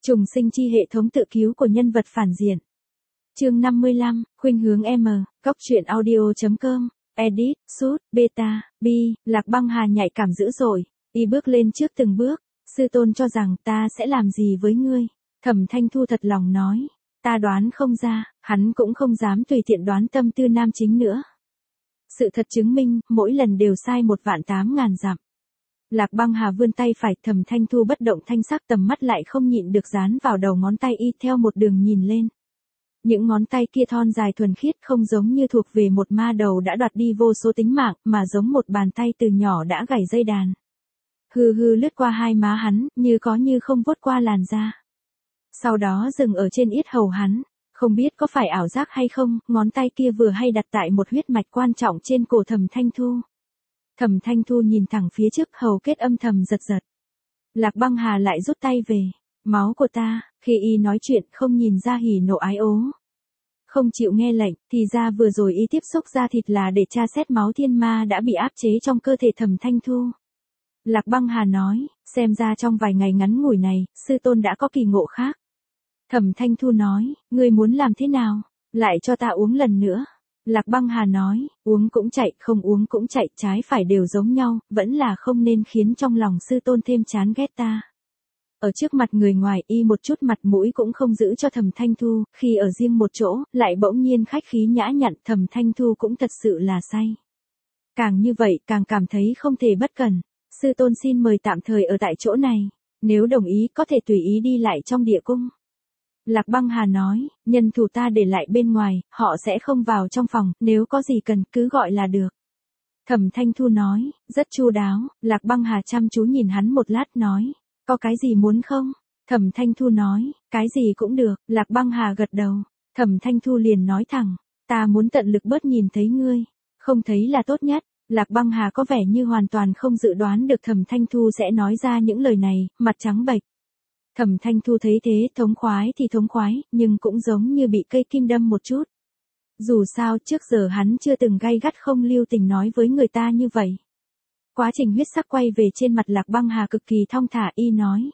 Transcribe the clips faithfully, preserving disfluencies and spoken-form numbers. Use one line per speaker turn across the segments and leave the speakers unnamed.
Trùng sinh chi hệ thống tự cứu của nhân vật phản diện. Chương năm mươi lăm, khuynh hướng M, góc truyện audio.com, edit, shoot, beta, B, Lạc Băng Hà nhạy cảm dữ dội, y bước lên trước từng bước, sư tôn cho rằng ta sẽ làm gì với ngươi. Thẩm Thanh Thu thật lòng nói, ta đoán không ra, hắn cũng không dám tùy tiện đoán tâm tư nam chính nữa. Sự thật chứng minh, mỗi lần đều sai một vạn tám ngàn dặm. Lạc Băng Hà vươn tay phải, Thẩm Thanh Thu bất động thanh sắc, tầm mắt lại không nhịn được dán vào đầu ngón tay y theo một đường nhìn lên. Những ngón tay kia thon dài thuần khiết, không giống như thuộc về một ma đầu đã đoạt đi vô số tính mạng, mà giống một bàn tay từ nhỏ đã gảy dây đàn. Hư hư lướt qua hai má hắn, như có như không vuốt qua làn da. Sau đó dừng ở trên yết hầu hắn, không biết có phải ảo giác hay không, ngón tay kia vừa hay đặt tại một huyết mạch quan trọng trên cổ Thẩm Thanh Thu. Thẩm Thanh Thu nhìn thẳng phía trước, hầu kết âm thầm giật giật. Lạc Băng Hà lại rút tay về. Máu của ta, khi y nói chuyện không nhìn ra hỉ nộ ái ố. Không chịu nghe lệnh, thì ra vừa rồi y tiếp xúc da thịt là để tra xét máu thiên ma đã bị áp chế trong cơ thể Thẩm Thanh Thu. Lạc Băng Hà nói, xem ra trong vài ngày ngắn ngủi này, sư tôn đã có kỳ ngộ khác. Thẩm Thanh Thu nói, ngươi muốn làm thế nào? Lại cho ta uống lần nữa. Lạc Băng Hà nói, uống cũng chạy, không uống cũng chạy, trái phải đều giống nhau, vẫn là không nên khiến trong lòng sư tôn thêm chán ghét ta. Ở trước mặt người ngoài y một chút mặt mũi cũng không giữ cho Thẩm Thanh Thu, khi ở riêng một chỗ, lại bỗng nhiên khách khí nhã nhặn, Thẩm Thanh Thu cũng thật sự là say. Càng như vậy càng cảm thấy không thể bất cẩn, sư tôn xin mời tạm thời ở tại chỗ này, nếu đồng ý có thể tùy ý đi lại trong địa cung. Lạc Băng Hà nói, nhân thủ ta để lại bên ngoài, họ sẽ không vào trong phòng, nếu có gì cần cứ gọi là được. Thẩm Thanh Thu nói, rất chu đáo, Lạc Băng Hà chăm chú nhìn hắn một lát nói, có cái gì muốn không? Thẩm Thanh Thu nói, cái gì cũng được, Lạc Băng Hà gật đầu. Thẩm Thanh Thu liền nói thẳng, ta muốn tận lực bớt nhìn thấy ngươi, không thấy là tốt nhất. Lạc Băng Hà có vẻ như hoàn toàn không dự đoán được Thẩm Thanh Thu sẽ nói ra những lời này, mặt trắng bệch. Thẩm Thanh Thu thấy thế, thống khoái thì thống khoái, nhưng cũng giống như bị cây kim đâm một chút. Dù sao trước giờ hắn chưa từng gay gắt không lưu tình nói với người ta như vậy. Quá trình huyết sắc quay về trên mặt Lạc Băng Hà cực kỳ thong thả, y nói.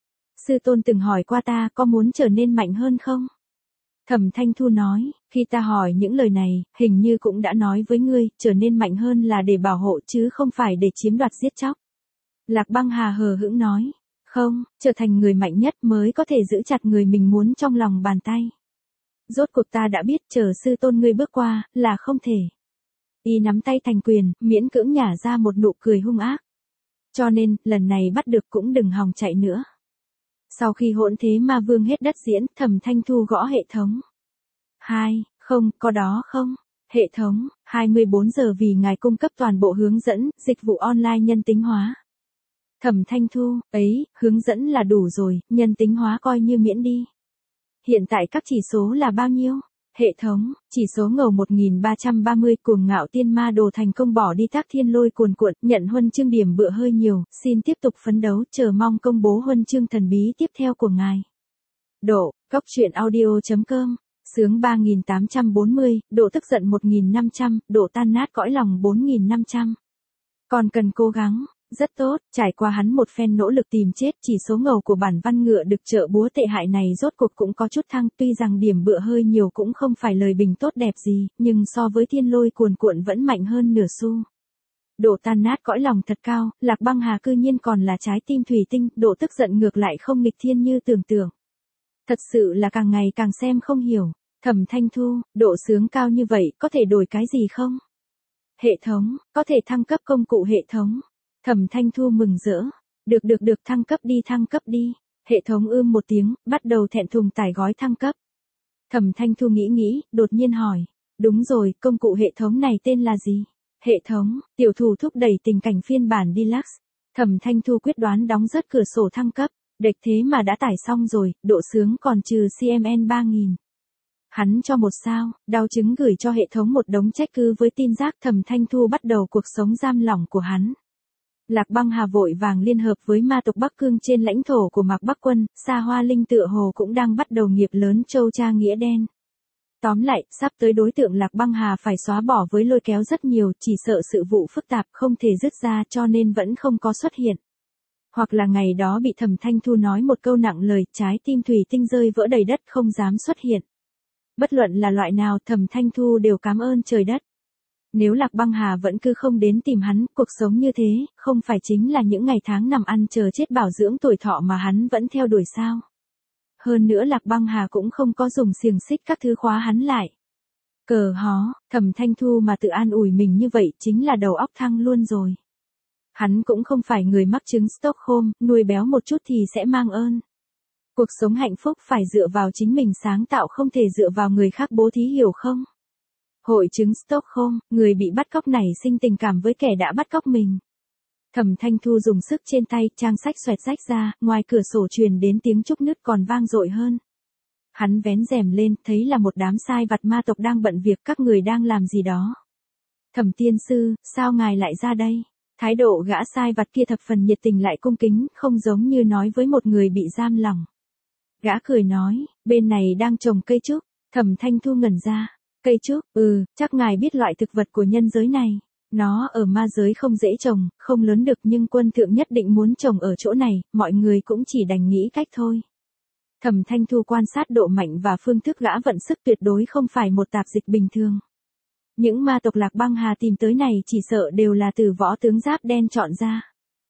Sư tôn từng hỏi qua ta có muốn trở nên mạnh hơn không? Thẩm Thanh Thu nói, khi ta hỏi những lời này, hình như cũng đã nói với ngươi, trở nên mạnh hơn là để bảo hộ chứ không phải để chiếm đoạt giết chóc. Lạc Băng Hà hờ hững nói. Không, trở thành người mạnh nhất mới có thể giữ chặt người mình muốn trong lòng bàn tay. Rốt cuộc ta đã biết chờ sư tôn ngươi bước qua, là không thể. Y nắm tay thành quyền, miễn cưỡng nhả ra một nụ cười hung ác. Cho nên, lần này bắt được cũng đừng hòng chạy nữa. Sau khi hỗn thế ma vương hết đất diễn, Thẩm Thanh Thu gõ hệ thống. Hai, không, có đó không? Hệ thống, hai mươi bốn giờ vì ngài cung cấp toàn bộ hướng dẫn, dịch vụ online nhân tính hóa. Thẩm Thanh Thu, ấy, hướng dẫn là đủ rồi, nhân tính hóa coi như miễn đi. Hiện tại các chỉ số là bao nhiêu? Hệ thống, chỉ số ngầu một nghìn ba trăm ba mươi, cuồng ngạo tiên ma đồ thành công bỏ đi tác thiên lôi cuồn cuộn, nhận huân chương điểm bựa hơi nhiều, xin tiếp tục phấn đấu, chờ mong công bố huân chương thần bí tiếp theo của ngài. Độ, góc truyện audio.com, sướng ba nghìn tám trăm bốn mươi, độ tức giận một nghìn năm trăm, độ tan nát cõi lòng bốn nghìn năm trăm. Còn cần cố gắng. Rất tốt, trải qua hắn một phen nỗ lực tìm chết, chỉ số ngầu của bản văn ngựa được trợ búa tệ hại này rốt cuộc cũng có chút thăng, tuy rằng điểm bựa hơi nhiều cũng không phải lời bình tốt đẹp gì, nhưng so với thiên lôi cuồn cuộn vẫn mạnh hơn nửa xu. Độ tan nát cõi lòng thật cao, Lạc Băng Hà cư nhiên còn là trái tim thủy tinh, độ tức giận ngược lại không nghịch thiên như tưởng tượng. Thật sự là càng ngày càng xem không hiểu. Thẩm Thanh Thu, độ sướng cao như vậy, có thể đổi cái gì không? Hệ thống, có thể thăng cấp công cụ hệ thống. Thẩm Thanh Thu mừng rỡ. Được được được, thăng cấp đi thăng cấp đi. Hệ thống ưm một tiếng, bắt đầu thẹn thùng tải gói thăng cấp. Thẩm Thanh Thu nghĩ nghĩ, đột nhiên hỏi. Đúng rồi, công cụ hệ thống này tên là gì? Hệ thống, tiểu thủ thúc đẩy tình cảnh phiên bản Deluxe. Thẩm Thanh Thu quyết đoán đóng rớt cửa sổ thăng cấp. Đệch thế mà đã tải xong rồi, độ sướng còn trừ xê em en ba nghìn. Hắn cho một sao, đau chứng gửi cho hệ thống một đống trách cứ với tin giác Thẩm Thanh Thu bắt đầu cuộc sống giam lỏng của hắn. Lạc Băng Hà vội vàng liên hợp với ma tộc Bắc Cương trên lãnh thổ của Mạc Bắc Quân, Sa Hoa Linh tựa hồ cũng đang bắt đầu nghiệp lớn châu cha nghĩa đen. Tóm lại, sắp tới đối tượng Lạc Băng Hà phải xóa bỏ với lôi kéo rất nhiều, chỉ sợ sự vụ phức tạp không thể dứt ra cho nên vẫn không có xuất hiện. Hoặc là ngày đó bị Thẩm Thanh Thu nói một câu nặng lời, trái tim thủy tinh rơi vỡ đầy đất không dám xuất hiện. Bất luận là loại nào Thẩm Thanh Thu đều cảm ơn trời đất. Nếu Lạc Băng Hà vẫn cứ không đến tìm hắn, cuộc sống như thế, không phải chính là những ngày tháng nằm ăn chờ chết bảo dưỡng tuổi thọ mà hắn vẫn theo đuổi sao. Hơn nữa Lạc Băng Hà cũng không có dùng xiềng xích các thứ khóa hắn lại. Cờ hó, Thẩm Thanh Thu mà tự an ủi mình như vậy chính là đầu óc thăng luôn rồi. Hắn cũng không phải người mắc chứng Stockholm, nuôi béo một chút thì sẽ mang ơn. Cuộc sống hạnh phúc phải dựa vào chính mình sáng tạo, không thể dựa vào người khác bố thí, hiểu không? Hội chứng Stockholm, người bị bắt cóc nảy sinh tình cảm với kẻ đã bắt cóc mình. Thẩm Thanh Thu dùng sức trên tay, trang sách xoẹt rách ra, ngoài cửa sổ truyền đến tiếng trúc nứt còn vang dội hơn. Hắn vén rèm lên, thấy là một đám sai vặt ma tộc đang bận việc, các người đang làm gì đó. Thẩm tiên sư, sao ngài lại ra đây? Thái độ gã sai vặt kia thập phần nhiệt tình lại cung kính, không giống như nói với một người bị giam lỏng. Gã cười nói, bên này đang trồng cây trúc. Thẩm Thanh Thu ngẩn ra. Cây trúc, ừ, chắc ngài biết loại thực vật của nhân giới này. Nó ở ma giới không dễ trồng, không lớn được, nhưng quân thượng nhất định muốn trồng ở chỗ này, mọi người cũng chỉ đành nghĩ cách thôi. Thẩm Thanh Thu quan sát độ mạnh và phương thức gã vận sức tuyệt đối không phải một tạp dịch bình thường. Những ma tộc Lạc Băng Hà tìm tới này chỉ sợ đều là từ võ tướng giáp đen chọn ra.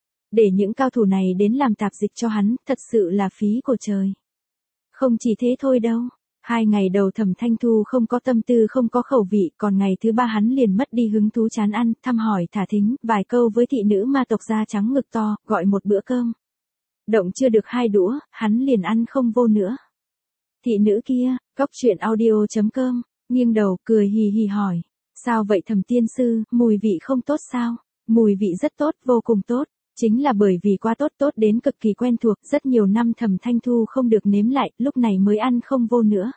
Để những cao thủ này đến làm tạp dịch cho hắn, thật sự là phí của trời. Không chỉ thế thôi đâu. Hai ngày đầu Thẩm Thanh Thu không có tâm tư, không có khẩu vị, còn ngày thứ ba hắn liền mất đi hứng thú, chán ăn, thăm hỏi thả thính, vài câu với thị nữ ma tộc da trắng ngực to, gọi một bữa cơm. Động chưa được hai đũa, hắn liền ăn không vô nữa. Thị nữ kia, Cóc Truyện Audio chấm com, nghiêng đầu, cười hì hì hỏi. Sao vậy Thẩm tiên sư, mùi vị không tốt sao? Mùi vị rất tốt, vô cùng tốt. Chính là bởi vì quá tốt, tốt đến cực kỳ quen thuộc, rất nhiều năm Thẩm Thanh Thu không được nếm lại, lúc này mới ăn không vô nữa.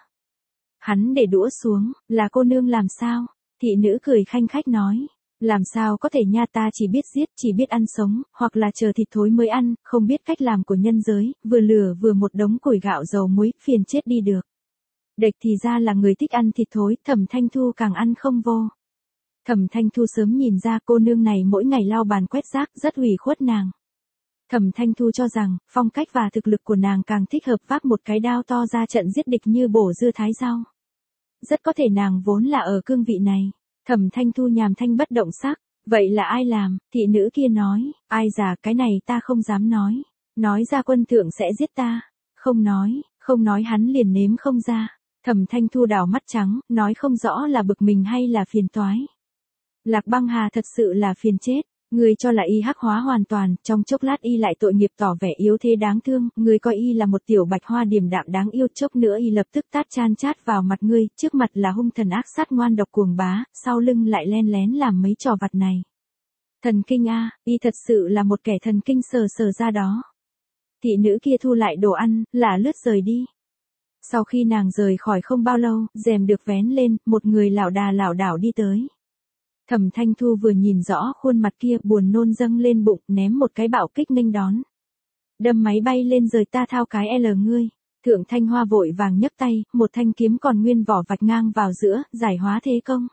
Hắn để đũa xuống, là cô nương làm sao? Thị nữ cười khanh khách nói. Làm sao có thể nha, ta chỉ biết giết, chỉ biết ăn sống, hoặc là chờ thịt thối mới ăn, không biết cách làm của nhân giới, vừa lửa vừa một đống củi gạo dầu muối, phiền chết đi được. Đệch thì ra là người thích ăn thịt thối, Thẩm Thanh Thu càng ăn không vô. Thẩm Thanh Thu sớm nhìn ra cô nương này mỗi ngày lau bàn quét rác rất ủy khuất nàng. Thẩm Thanh Thu cho rằng, phong cách và thực lực của nàng càng thích hợp vác một cái đao to ra trận giết địch như bổ dưa thái rau. Rất có thể nàng vốn là ở cương vị này. Thẩm Thanh Thu nhàm thanh bất động sắc. Vậy là ai làm? Thị nữ kia nói. Ai già, cái này ta không dám nói. Nói ra quân thượng sẽ giết ta. Không nói, không nói hắn liền nếm không ra. Thẩm Thanh Thu đảo mắt trắng, nói không rõ là bực mình hay là phiền toái. Lạc Băng Hà thật sự là phiền chết. Người cho là y hắc hóa hoàn toàn, trong chốc lát y lại tội nghiệp tỏ vẻ yếu thế đáng thương, người coi y là một tiểu bạch hoa điềm đạm đáng yêu, chốc nữa y lập tức tát chan chát vào mặt ngươi, trước mặt là hung thần ác sát ngoan độc cuồng bá, sau lưng lại len lén làm mấy trò vặt này. Thần kinh a, y thật sự là một kẻ thần kinh sờ sờ ra đó. Thị nữ kia thu lại đồ ăn, lả lướt rời đi. Sau khi nàng rời khỏi không bao lâu, rèm được vén lên, một người lảo đà lảo đảo đi tới. Thẩm Thanh Thu vừa nhìn rõ khuôn mặt kia, buồn nôn dâng lên bụng, ném một cái bạo kích nghênh đón. Đâm máy bay lên rời ta thao cái L ngươi. Thượng Thanh Hoa vội vàng nhấc tay, một thanh kiếm còn nguyên vỏ vạch ngang vào giữa, giải hóa thế công.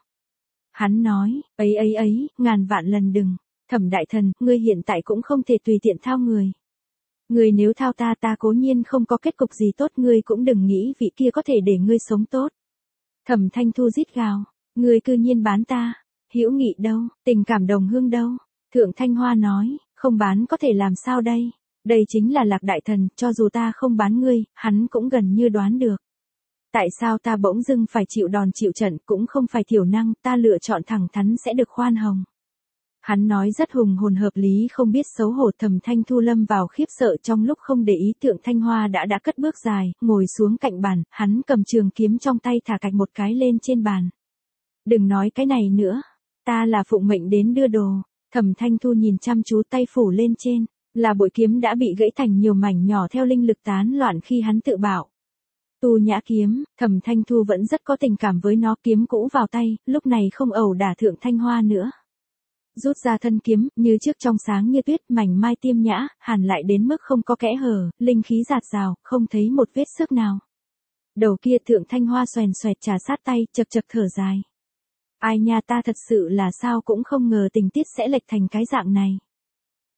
Hắn nói, ấy ấy ấy, ngàn vạn lần đừng. Thẩm đại thần, ngươi hiện tại cũng không thể tùy tiện thao người. Ngươi nếu thao ta ta cố nhiên không có kết cục gì tốt, ngươi cũng đừng nghĩ vị kia có thể để ngươi sống tốt. Thẩm Thanh Thu rít gào, ngươi cư nhiên bán ta. Hữu nghị đâu, tình cảm đồng hương đâu? Thượng Thanh Hoa nói, không bán có thể làm sao đây? Đây chính là Lạc đại thần, cho dù ta không bán ngươi, hắn cũng gần như đoán được. Tại sao ta bỗng dưng phải chịu đòn chịu trận, cũng không phải thiểu năng, ta lựa chọn thẳng thắn sẽ được khoan hồng. Hắn nói rất hùng hồn hợp lý, không biết xấu hổ. Thẩm Thanh Thu lâm vào khiếp sợ, trong lúc không để ý Thượng Thanh Hoa đã đã cất bước dài, ngồi xuống cạnh bàn, hắn cầm trường kiếm trong tay thả cạch một cái lên trên bàn. Đừng nói cái này nữa. Ta là phụng mệnh đến đưa đồ. Thẩm Thanh Thu nhìn chăm chú tay phủ lên trên, là bội kiếm đã bị gãy thành nhiều mảnh nhỏ theo linh lực tán loạn khi hắn tự bảo. Tu nhã kiếm, Thẩm Thanh Thu vẫn rất có tình cảm với nó, kiếm cũ vào tay, lúc này không ẩu đả Thượng Thanh Hoa nữa. Rút ra thân kiếm, như trước trong sáng như tuyết, mảnh mai tiêm nhã, hàn lại đến mức không có kẽ hở, linh khí rạt rào, không thấy một vết xước nào. Đầu kia Thượng Thanh Hoa xoèn xoẹt trà sát tay, chật chật thở dài. Ai nha, ta thật sự là sao cũng không ngờ tình tiết sẽ lệch thành cái dạng này.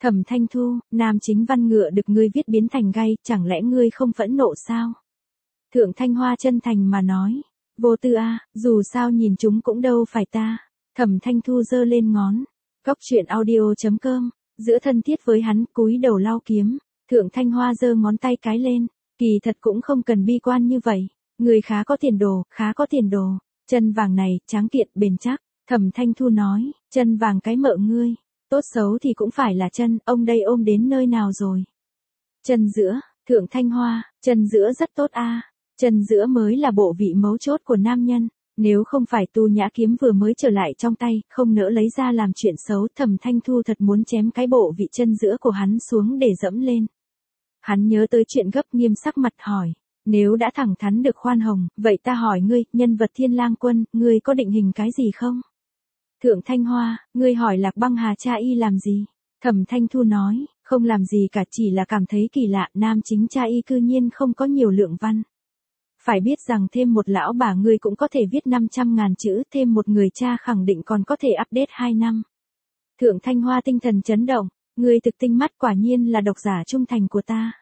Thẩm Thanh Thu, nam chính văn ngựa được ngươi viết biến thành gay, chẳng lẽ ngươi không phẫn nộ sao? Thượng Thanh Hoa chân thành mà nói. Vô tư a, dù sao nhìn chúng cũng đâu phải ta. Thẩm Thanh Thu giơ lên ngón. Góc truyện audio chấm com, giữa thân thiết với hắn, cúi đầu lau kiếm. Thượng Thanh Hoa giơ ngón tay cái lên. Kỳ thật cũng không cần bi quan như vậy. Người khá có tiền đồ, khá có tiền đồ. Chân vàng này, tráng kiện, bền chắc. Thẩm Thanh Thu nói, chân vàng cái mợ ngươi. Tốt xấu thì cũng phải là chân, ông đây ôm đến nơi nào rồi? Chân giữa, Thượng Thanh Hoa, chân giữa rất tốt a. Chân giữa mới là bộ vị mấu chốt của nam nhân. Nếu không phải Tu Nhã kiếm vừa mới trở lại trong tay, không nỡ lấy ra làm chuyện xấu, Thẩm Thanh Thu thật muốn chém cái bộ vị chân giữa của hắn xuống để dẫm lên. Hắn nhớ tới chuyện gấp, nghiêm sắc mặt hỏi. Nếu đã thẳng thắn được khoan hồng, vậy ta hỏi ngươi, nhân vật Thiên Lang Quân, ngươi có định hình cái gì không? Thượng Thanh Hoa, ngươi hỏi Lạc Băng Hà cha y làm gì? Thẩm Thanh Thu nói, không làm gì cả, chỉ là cảm thấy kỳ lạ, nam chính cha y cư nhiên không có nhiều lượng văn. Phải biết rằng thêm một lão bà ngươi cũng có thể viết năm trăm ngàn chữ, thêm một người cha khẳng định còn có thể update hai năm. Thượng Thanh Hoa tinh thần chấn động, ngươi thực tinh mắt, quả nhiên là độc giả trung thành của ta.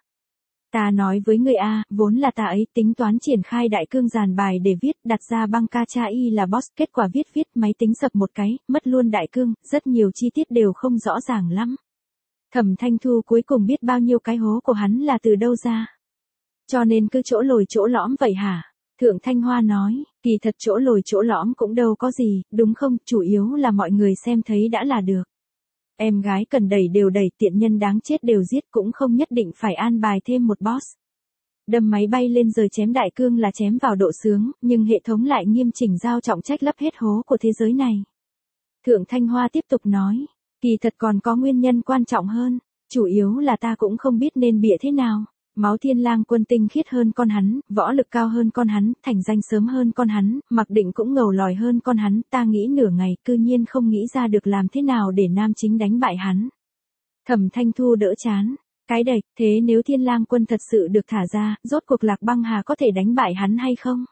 Ta nói với ngươi a, vốn là ta ấy tính toán triển khai đại cương dàn bài để viết, đặt ra băng ca cha y là boss, kết quả viết viết máy tính sập một cái, mất luôn đại cương, rất nhiều chi tiết đều không rõ ràng lắm. Thẩm Thanh Thu cuối cùng biết bao nhiêu cái hố của hắn là từ đâu ra. Cho nên cứ chỗ lồi chỗ lõm vậy hả? Thượng Thanh Hoa nói, kỳ thật chỗ lồi chỗ lõm cũng đâu có gì, đúng không, chủ yếu là mọi người xem thấy đã là được. Em gái cần đẩy đều đẩy, tiện nhân đáng chết đều giết, cũng không nhất định phải an bài thêm một boss. Đâm máy bay lên rời chém đại cương là chém vào độ sướng, nhưng hệ thống lại nghiêm chỉnh giao trọng trách lấp hết hố của thế giới này. Thượng Thanh Hoa tiếp tục nói, kỳ thật còn có nguyên nhân quan trọng hơn, chủ yếu là ta cũng không biết nên bịa thế nào. Máu Thiên Lang Quân tinh khiết hơn con hắn, võ lực cao hơn con hắn, thành danh sớm hơn con hắn, mặc định cũng ngầu lòi hơn con hắn, ta nghĩ nửa ngày, cư nhiên không nghĩ ra được làm thế nào để nam chính đánh bại hắn. Thẩm Thanh Thu đỡ chán, cái đệch, thế nếu Thiên Lang Quân thật sự được thả ra, rốt cuộc Lạc Băng Hà có thể đánh bại hắn hay không?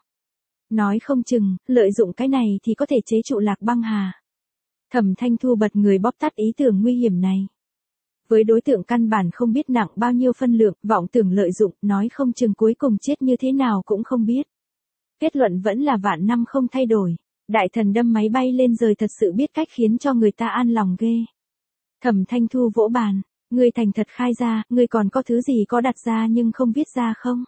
Nói không chừng, lợi dụng cái này thì có thể chế trụ Lạc Băng Hà. Thẩm Thanh Thu bật người bóp tắt ý tưởng nguy hiểm này. Với đối tượng căn bản không biết nặng bao nhiêu phân lượng, vọng tưởng lợi dụng, nói không chừng cuối cùng chết như thế nào cũng không biết. Kết luận vẫn là vạn năm không thay đổi. Đại thần đâm máy bay lên rời thật sự biết cách khiến cho người ta an lòng ghê. Thẩm Thanh Thu vỗ bàn, ngươi thành thật khai ra, ngươi còn có thứ gì có đặt ra nhưng không viết ra không?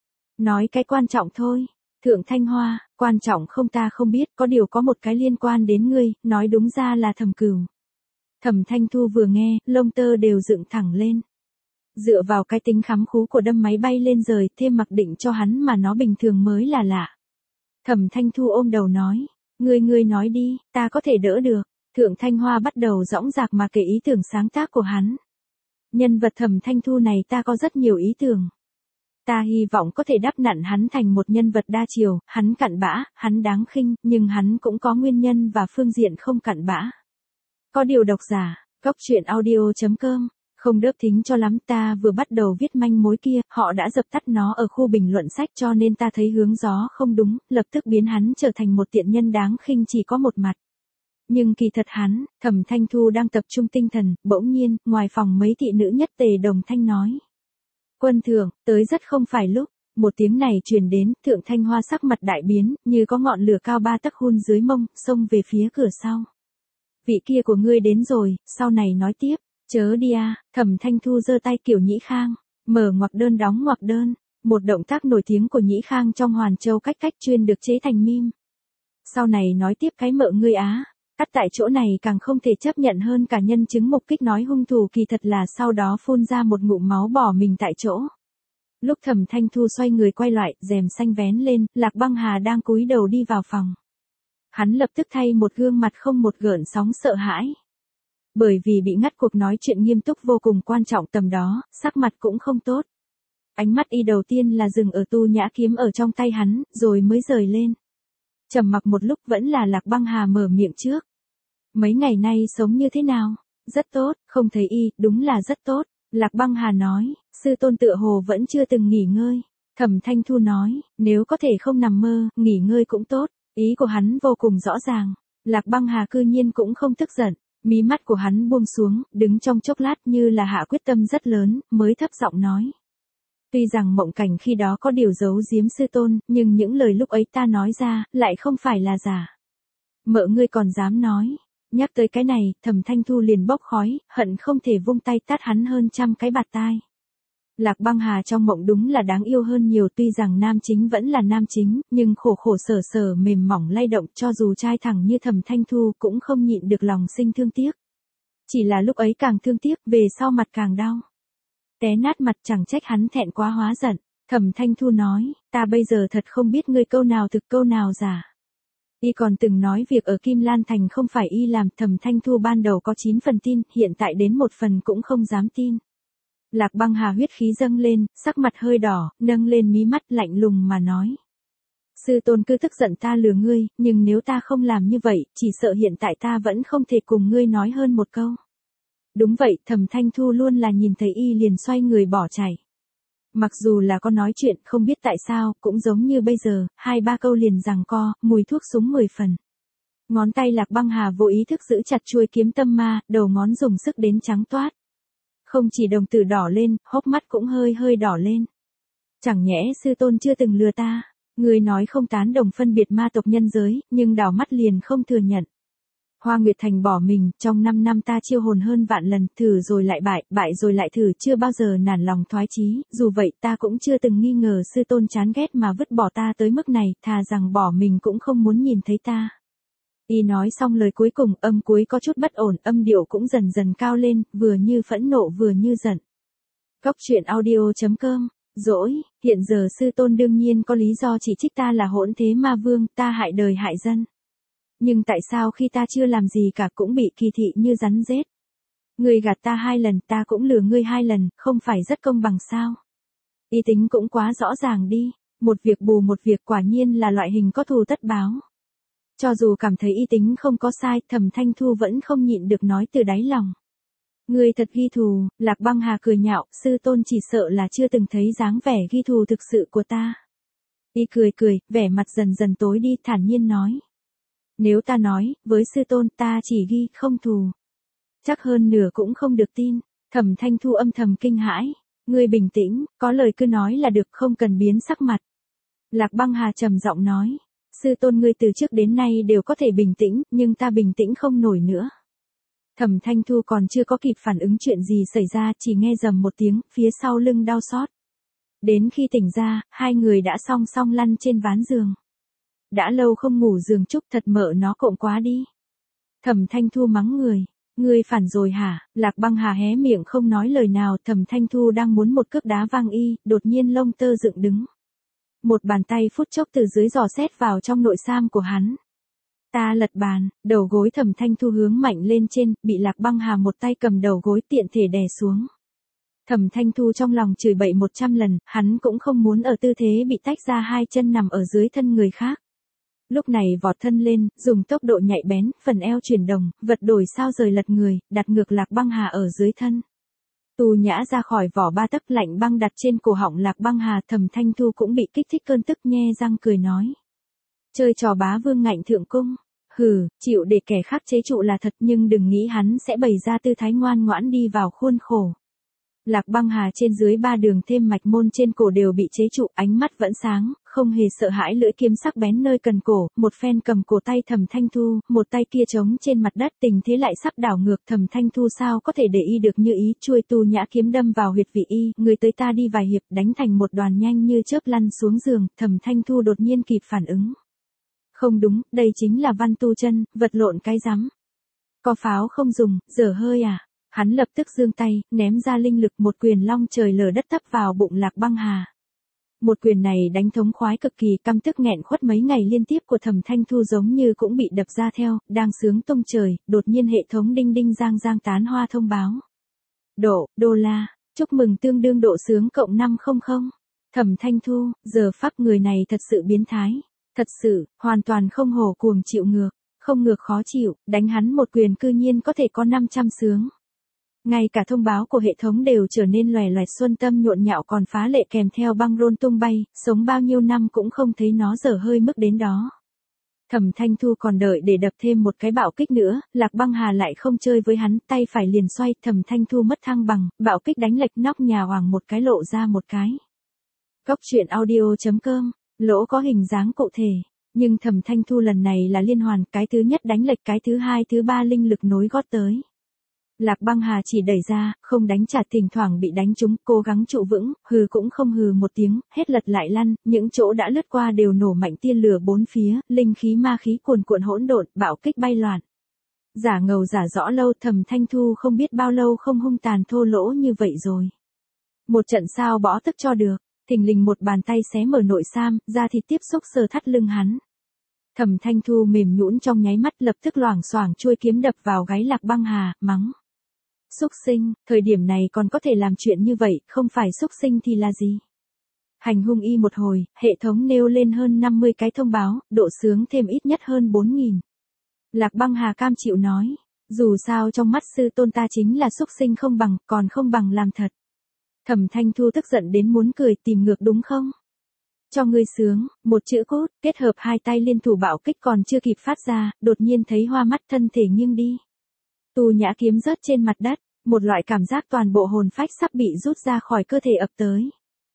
Nói cái quan trọng thôi. Thượng Thanh Hoa, quan trọng không ta không biết, có điều có một cái liên quan đến ngươi, nói đúng ra là Thẩm Cửu. Thẩm Thanh Thu vừa nghe, lông tơ đều dựng thẳng lên. Dựa vào cái tính khắm khú của đâm máy bay lên rời, thêm mặc định cho hắn mà nó bình thường mới là lạ. Thẩm Thanh Thu ôm đầu nói, ngươi ngươi nói đi, ta có thể đỡ được. Thượng Thanh Hoa bắt đầu dõng dạc mà kể ý tưởng sáng tác của hắn. Nhân vật Thẩm Thanh Thu này ta có rất nhiều ý tưởng. Ta hy vọng có thể đắp nặn hắn thành một nhân vật đa chiều, hắn cặn bã, hắn đáng khinh, nhưng hắn cũng có nguyên nhân và phương diện không cặn bã. Có điều độc giả, góc truyện audio chấm com, không đớp thính cho lắm, ta vừa bắt đầu viết manh mối kia, họ đã dập tắt nó ở khu bình luận sách cho nên ta thấy hướng gió không đúng, lập tức biến hắn trở thành một tiện nhân đáng khinh chỉ có một mặt. Nhưng kỳ thật hắn, Thẩm Thanh Thu đang tập trung tinh thần, bỗng nhiên, ngoài phòng mấy thị nữ nhất tề đồng thanh nói. Quân thượng, tới rất không phải lúc, một tiếng này truyền đến, Thượng Thanh Hoa sắc mặt đại biến, như có ngọn lửa cao ba tấc hun dưới mông, xông về phía cửa sau. Vị kia của ngươi đến rồi, sau này nói tiếp, chớ đi à, Thẩm Thanh Thu giơ tay kiểu Nhĩ Khang, mở ngoặc đơn đóng ngoặc đơn, một động tác nổi tiếng của Nhĩ Khang trong Hoàn Châu cách cách chuyên được chế thành meme. Sau này nói tiếp cái mợ ngươi á, cắt tại chỗ này càng không thể chấp nhận hơn cả nhân chứng mục kích nói hung thủ kỳ thật là sau đó phun ra một ngụm máu bỏ mình tại chỗ. Lúc Thẩm Thanh Thu xoay người quay lại, rèm xanh vén lên, Lạc Băng Hà đang cúi đầu đi vào phòng. Hắn lập tức thay một gương mặt không một gợn sóng sợ hãi. Bởi vì bị ngắt cuộc nói chuyện nghiêm túc vô cùng quan trọng tầm đó, sắc mặt cũng không tốt. Ánh mắt y đầu tiên là dừng ở Tu Nhã kiếm ở trong tay hắn, rồi mới rời lên. Trầm mặc một lúc vẫn là Lạc Băng Hà mở miệng trước. Mấy ngày nay sống như thế nào? Rất tốt, không thấy y, đúng là rất tốt. Lạc Băng Hà nói, sư tôn tựa hồ vẫn chưa từng nghỉ ngơi. Thẩm Thanh Thu nói, nếu có thể không nằm mơ, nghỉ ngơi cũng tốt. Ý của hắn vô cùng rõ ràng. Lạc Băng Hà cư nhiên cũng không tức giận. Mí mắt của hắn buông xuống, đứng trong chốc lát như là hạ quyết tâm rất lớn, mới thấp giọng nói. Tuy rằng mộng cảnh khi đó có điều giấu giếm sư tôn, nhưng những lời lúc ấy ta nói ra, lại không phải là giả. Mợ ngươi còn dám nói. Nhắc tới cái này, Thẩm Thanh Thu liền bốc khói, hận không thể vung tay tát hắn hơn trăm cái bạt tai. Lạc Băng Hà trong mộng đúng là đáng yêu hơn nhiều, tuy rằng nam chính vẫn là nam chính, nhưng khổ khổ sở sở mềm mỏng lay động, cho dù trai thẳng như Thẩm Thanh Thu cũng không nhịn được lòng sinh thương tiếc. Chỉ là lúc ấy càng thương tiếc, về sau mặt càng đau. Té nát mặt, chẳng trách hắn thẹn quá hóa giận. Thẩm Thanh Thu nói, ta bây giờ thật không biết ngươi câu nào thực câu nào giả. Y còn từng nói việc ở Kim Lan Thành không phải y làm. Thẩm Thanh Thu ban đầu có chín phần tin, hiện tại đến một phần cũng không dám tin. Lạc Băng Hà huyết khí dâng lên, sắc mặt hơi đỏ, nâng lên mí mắt lạnh lùng mà nói. Sư tôn cứ tức giận ta lừa ngươi, nhưng nếu ta không làm như vậy, chỉ sợ hiện tại ta vẫn không thể cùng ngươi nói hơn một câu. Đúng vậy, Thẩm Thanh Thu luôn là nhìn thấy y liền xoay người bỏ chạy. Mặc dù là có nói chuyện, không biết tại sao, cũng giống như bây giờ, hai ba câu liền giằng co, mùi thuốc súng mười phần. Ngón tay Lạc Băng Hà vô ý thức giữ chặt chuôi kiếm tâm ma, đầu ngón dùng sức đến trắng toát. Không chỉ đồng tử đỏ lên, hốc mắt cũng hơi hơi đỏ lên. Chẳng nhẽ sư tôn chưa từng lừa ta, người nói không tán đồng phân biệt ma tộc nhân giới, nhưng đảo mắt liền không thừa nhận. Hoa Nguyệt Thành bỏ mình, trong năm năm ta chiêu hồn hơn vạn lần, thử rồi lại bại, bại rồi lại thử, chưa bao giờ nản lòng thoái chí, dù vậy ta cũng chưa từng nghi ngờ sư tôn chán ghét mà vứt bỏ ta tới mức này, thà rằng bỏ mình cũng không muốn nhìn thấy ta. Y nói xong lời cuối cùng, âm cuối có chút bất ổn, âm điệu cũng dần dần cao lên, vừa như phẫn nộ vừa như giận. Góc truyện audio chấm com, dỗi, hiện giờ sư tôn đương nhiên có lý do chỉ trích ta là hỗn thế ma vương, ta hại đời hại dân. Nhưng tại sao khi ta chưa làm gì cả cũng bị kỳ thị như rắn rết? Ngươi gạt ta hai lần, ta cũng lừa ngươi hai lần, không phải rất công bằng sao? Y tính cũng quá rõ ràng đi, một việc bù một việc, quả nhiên là loại hình có thù tất báo. Cho dù cảm thấy y tính không có sai, Thẩm Thanh Thu vẫn không nhịn được nói từ đáy lòng. Ngươi thật ghi thù. Lạc Băng Hà cười nhạo, sư tôn chỉ sợ là chưa từng thấy dáng vẻ ghi thù thực sự của ta. Y cười cười, vẻ mặt dần dần tối đi, thản nhiên nói. Nếu ta nói, với sư tôn ta chỉ ghi không thù, chắc hơn nửa cũng không được tin. Thẩm Thanh Thu âm thầm kinh hãi. Ngươi bình tĩnh, có lời cứ nói là được, không cần biến sắc mặt. Lạc Băng Hà trầm giọng nói. Sư tôn ngươi từ trước đến nay đều có thể bình tĩnh, nhưng ta bình tĩnh không nổi nữa. Thẩm Thanh Thu còn chưa có kịp phản ứng chuyện gì xảy ra, chỉ nghe rầm một tiếng, phía sau lưng đau xót. Đến khi tỉnh ra, hai người đã song song lăn trên ván giường. Đã lâu không ngủ giường chúc, thật mợ nó cộm quá đi. Thẩm Thanh Thu mắng người. Ngươi phản rồi hả? Lạc Băng Hà hé miệng không nói lời nào. Thẩm Thanh Thu đang muốn một cước đá văng y, đột nhiên lông tơ dựng đứng. Một bàn tay phút chốc từ dưới giò xét vào trong nội sam của hắn. Ta lật bàn, đầu gối Thẩm Thanh Thu hướng mạnh lên trên, bị Lạc Băng Hà một tay cầm đầu gối tiện thể đè xuống. Thẩm Thanh Thu trong lòng chửi bậy một trăm lần, hắn cũng không muốn ở tư thế bị tách ra hai chân nằm ở dưới thân người khác. Lúc này vọt thân lên, dùng tốc độ nhạy bén, phần eo chuyển động, vật đổi sao rời lật người, đặt ngược Lạc Băng Hà ở dưới thân. Tù nhã ra khỏi vỏ ba tấc, lạnh băng đặt trên cổ họng Lạc Băng Hà. Thẩm Thanh Thu cũng bị kích thích cơn tức, nhe răng cười nói. Chơi trò bá vương ngạnh thượng cung. Hừ, chịu để kẻ khác chế trụ là thật, nhưng đừng nghĩ hắn sẽ bày ra tư thái ngoan ngoãn đi vào khuôn khổ. Lạc Băng Hà trên dưới ba đường thêm mạch môn trên cổ đều bị chế trụ, ánh mắt vẫn sáng, không hề sợ hãi lưỡi kiếm sắc bén nơi cần cổ, một phen cầm cổ tay Thẩm Thanh Thu, một tay kia trống trên mặt đất, tình thế lại sắp đảo ngược. Thẩm Thanh Thu sao có thể để y được như ý, chuôi tu nhã kiếm đâm vào huyệt vị y, người tới ta đi vài hiệp, đánh thành một đoàn nhanh như chớp lăn xuống giường. Thẩm Thanh Thu đột nhiên kịp phản ứng. Không đúng, đây chính là Văn Tu Chân, vật lộn cái rắm. Có pháo không dùng, dở hơi à? Hắn lập tức giương tay, ném ra linh lực, một quyền long trời lở đất thấp vào bụng Lạc Băng Hà. Một quyền này đánh thống khoái cực kỳ, căm tức nghẹn khuất mấy ngày liên tiếp của Thẩm Thanh Thu giống như cũng bị đập ra theo, đang sướng tung trời, đột nhiên hệ thống đinh đinh giang giang tán hoa thông báo. Độ, đô la, chúc mừng tương đương độ sướng cộng năm trăm. Thẩm Thanh Thu, giờ phắc người này thật sự biến thái. Thật sự, hoàn toàn không hổ cuồng chịu ngược, không ngược khó chịu, đánh hắn một quyền cư nhiên có thể có năm trăm sướng. Ngay cả thông báo của hệ thống đều trở nên loè loẹt, xuân tâm nhộn nhạo còn phá lệ, kèm theo băng rôn tung bay, sống bao nhiêu năm cũng không thấy nó dở hơi mức đến đó. Thẩm Thanh Thu còn đợi để đập thêm một cái bạo kích nữa, Lạc Băng Hà lại không chơi với hắn, tay phải liền xoay, Thẩm Thanh Thu mất thăng bằng, bạo kích đánh lệch nóc nhà Hoàng một cái lộ ra một cái. Góc truyện audio chấm com, lỗ có hình dáng cụ thể, nhưng Thẩm Thanh Thu lần này là liên hoàn, cái thứ nhất đánh lệch, cái thứ hai thứ ba linh lực nối gót tới. Lạc Băng Hà chỉ đẩy ra, không đánh trả, thỉnh thoảng bị đánh trúng, cố gắng trụ vững, hừ cũng không hừ một tiếng, hết lật lại lăn, những chỗ đã lướt qua đều nổ mạnh tia lửa bốn phía, linh khí ma khí cuồn cuộn hỗn độn, bạo kích bay loạn. Giả ngầu giả rõ lâu, Thẩm Thanh Thu không biết bao lâu không hung tàn thô lỗ như vậy rồi. Một trận sao bỏ tức cho được, thình lình một bàn tay xé mở nội sam, da thịt tiếp xúc sờ thắt lưng hắn. Thẩm Thanh Thu mềm nhũn trong nháy mắt, lập tức loảng xoảng chuôi kiếm đập vào gáy Lạc Băng Hà, mắng. Xúc sinh, thời điểm này còn có thể làm chuyện như vậy, không phải xúc sinh thì là gì? Hành hung y một hồi, hệ thống nêu lên hơn năm mươi cái thông báo, độ sướng thêm ít nhất hơn bốn nghìn. Lạc Băng Hà cam chịu nói, dù sao trong mắt sư tôn ta chính là xúc sinh không bằng, còn không bằng làm thật. Thẩm Thanh Thu tức giận đến muốn cười, tìm ngược đúng không? Cho ngươi sướng, một chữ cốt, kết hợp hai tay liên thủ bạo kích còn chưa kịp phát ra, đột nhiên thấy hoa mắt, thân thể nghiêng đi. Tu nhã kiếm rớt trên mặt đất, một loại cảm giác toàn bộ hồn phách sắp bị rút ra khỏi cơ thể ập tới.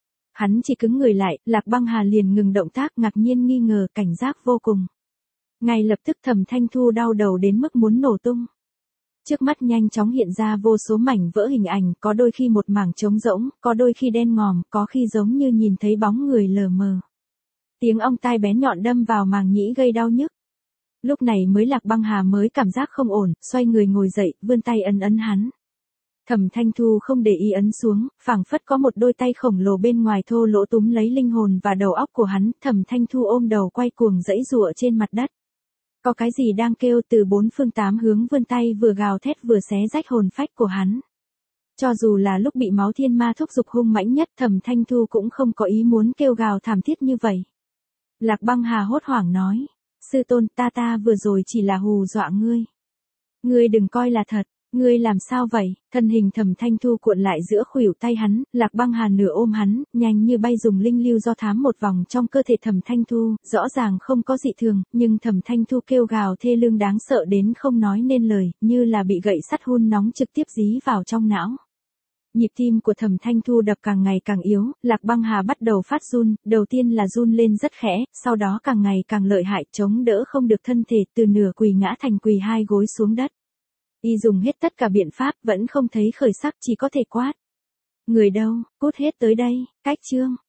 Hắn chỉ cứng người lại, Lạc Băng Hà liền ngừng động tác, ngạc nhiên nghi ngờ, cảnh giác vô cùng. Ngay lập tức Thẩm Thanh Thu đau đầu đến mức muốn nổ tung. Trước mắt nhanh chóng hiện ra vô số mảnh vỡ hình ảnh, có đôi khi một mảng trống rỗng, có đôi khi đen ngòm, có khi giống như nhìn thấy bóng người lờ mờ. Tiếng ong tai bén nhọn đâm vào màng nhĩ gây đau nhức. Lúc này mới Lạc Băng Hà mới cảm giác không ổn, xoay người ngồi dậy, vươn tay ấn ấn hắn. Thẩm Thanh Thu không để ý ấn xuống, phảng phất có một đôi tay khổng lồ bên ngoài thô lỗ túm lấy linh hồn và đầu óc của hắn, Thẩm Thanh Thu ôm đầu quay cuồng giãy giụa trên mặt đất. Có cái gì đang kêu từ bốn phương tám hướng vươn tay vừa gào thét vừa xé rách hồn phách của hắn. Cho dù là lúc bị máu thiên ma thúc giục hung mãnh nhất, Thẩm Thanh Thu cũng không có ý muốn kêu gào thảm thiết như vậy. Lạc Băng Hà hốt hoảng nói, sư tôn, ta ta vừa rồi chỉ là hù dọa ngươi. Ngươi đừng coi là thật, ngươi làm sao vậy? Thân hình Thẩm Thanh Thu cuộn lại giữa khuỷu tay hắn, Lạc Băng Hà nửa ôm hắn, nhanh như bay dùng linh lưu do thám một vòng trong cơ thể Thẩm Thanh Thu, rõ ràng không có dị thường, nhưng Thẩm Thanh Thu kêu gào thê lương đáng sợ đến không nói nên lời, như là bị gậy sắt hun nóng trực tiếp dí vào trong não. Nhịp tim của Thẩm Thanh Thu đập càng ngày càng yếu, Lạc Băng Hà bắt đầu phát run, đầu tiên là run lên rất khẽ, sau đó càng ngày càng lợi hại, chống đỡ không được thân thể, từ nửa quỳ ngã thành quỳ hai gối xuống đất. Y dùng hết tất cả biện pháp, vẫn không thấy khởi sắc, chỉ có thể quát. Người đâu, cút hết tới đây, cách chương.